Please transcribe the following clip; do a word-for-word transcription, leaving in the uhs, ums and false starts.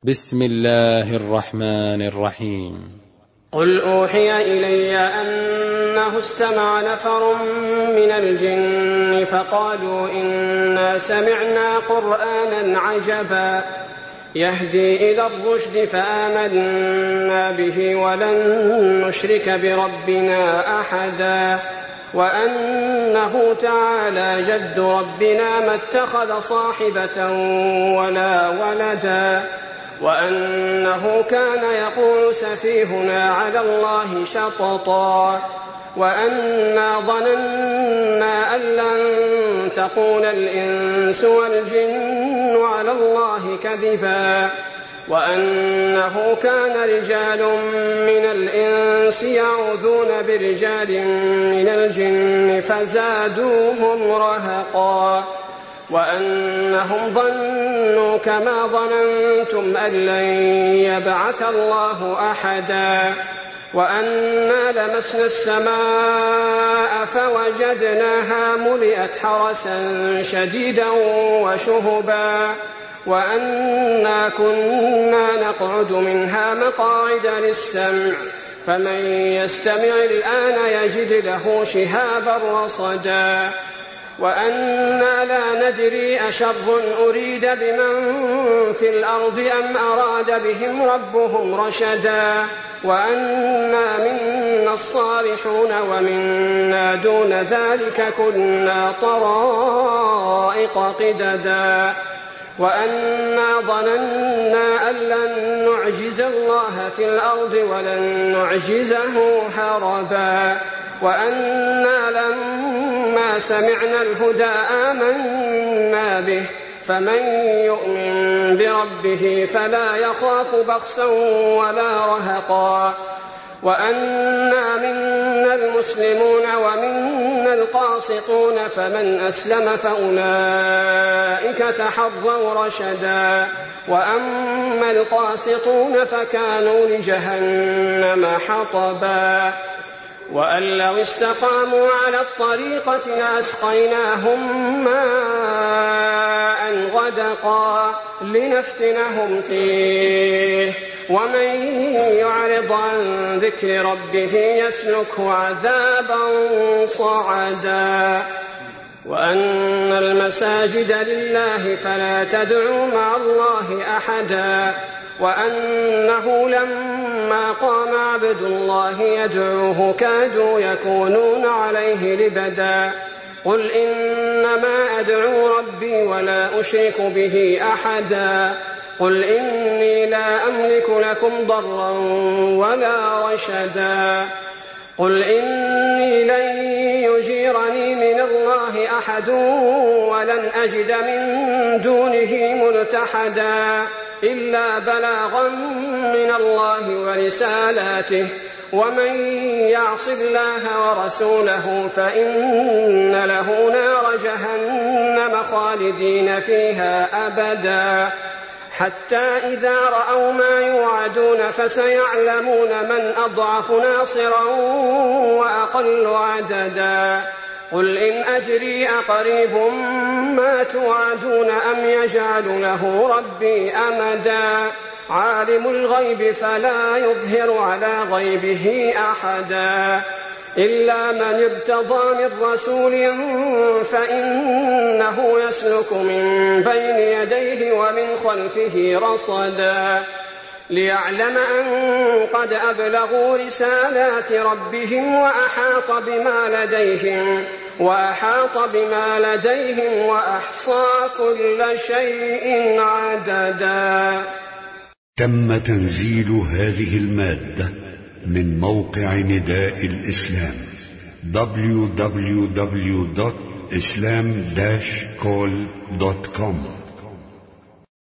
بسم الله الرحمن الرحيم. قل أوحي إلي أنه استمع نفر من الجن فقالوا إنا سمعنا قرآنا عجبا يهدي إلى الرشد فآمنا به ولن نشرك بربنا أحدا وأنه تعالى جد ربنا ما اتخذ صاحبة ولا ولدا وأنه كان يقول سفيهنا على الله شططا وأنا ظننا أن لن تقول الإنس والجن على الله كذبا وأنه كان رجال من الإنس يعوذون برجال من الجن فزادوهم رهقا وأنهم ظنوا كما ظننتم أن لن يبعث الله أحدا وأنا لمسنا السماء فوجدناها ملئت حرسا شديدا وشهبا وأنا كنا نقعد منها مقاعد للسمع فمن يستمع الآن يجد له شهابا رصدا وأنا لا ندري أشر أريد بمن في الأرض أم أراد بهم ربهم رشدا وأنا منا الصالحون ومنا دون ذلك كنا طرائق قددا وأنا ظننا أن لن نعجز الله في الأرض ولن نعجزه هربا وأنا لما سمعنا الهدى آمنا به فمن يؤمن بربه فلا يخاف بخسا ولا رهقا وأنا منا المسلمون ومنا القاسطون فمن أسلم فأولئك تحروا رشدا وأما القاسطون فكانوا لجهنم حطبا وأن لو استقاموا على الطريقة لأسقيناهم ماء غدقا لنفتنهم فيه ومن يعرض عن ذكر ربه يسلكه عذابا صعدا وأن المساجد لله فلا تدعوا مع الله أحدا وأنه لما قام عبد الله يدعوه كادوا يكونون عليه لبدا قل إنما أدعو ربي ولا أشرك به أحدا قل إني لا أملك لكم ضرا ولا رشدا قل إني لن يجيرني من الله أحد ولن أجد من دونه ملتحدا إلا بلاغا من الله ورسالاته ومن يعص الله ورسوله فإن له نار جهنم خالدين فيها أبدا حتى إذا رأوا ما يوعدون فسيعلمون من أضعف ناصرا وأقل عددا قل إن أدري أقريب ما توعدون أم يجعل له ربي أمدا عالم الغيب فلا يظهر على غيبه أحدا إلا من ارتضى من رسول فإنه يسلك من بين يديه ومن خلفه رصدا ليعلم أن قد أبلغوا رسالات ربهم وأحاط بما لديهم وأحاط بما لديهم وأحصى كل شيء عددا. تم تنزيل هذه المادة من موقع نداء الإسلام دبليو دبليو دبليو دوت إسلام داش كول دوت كوم.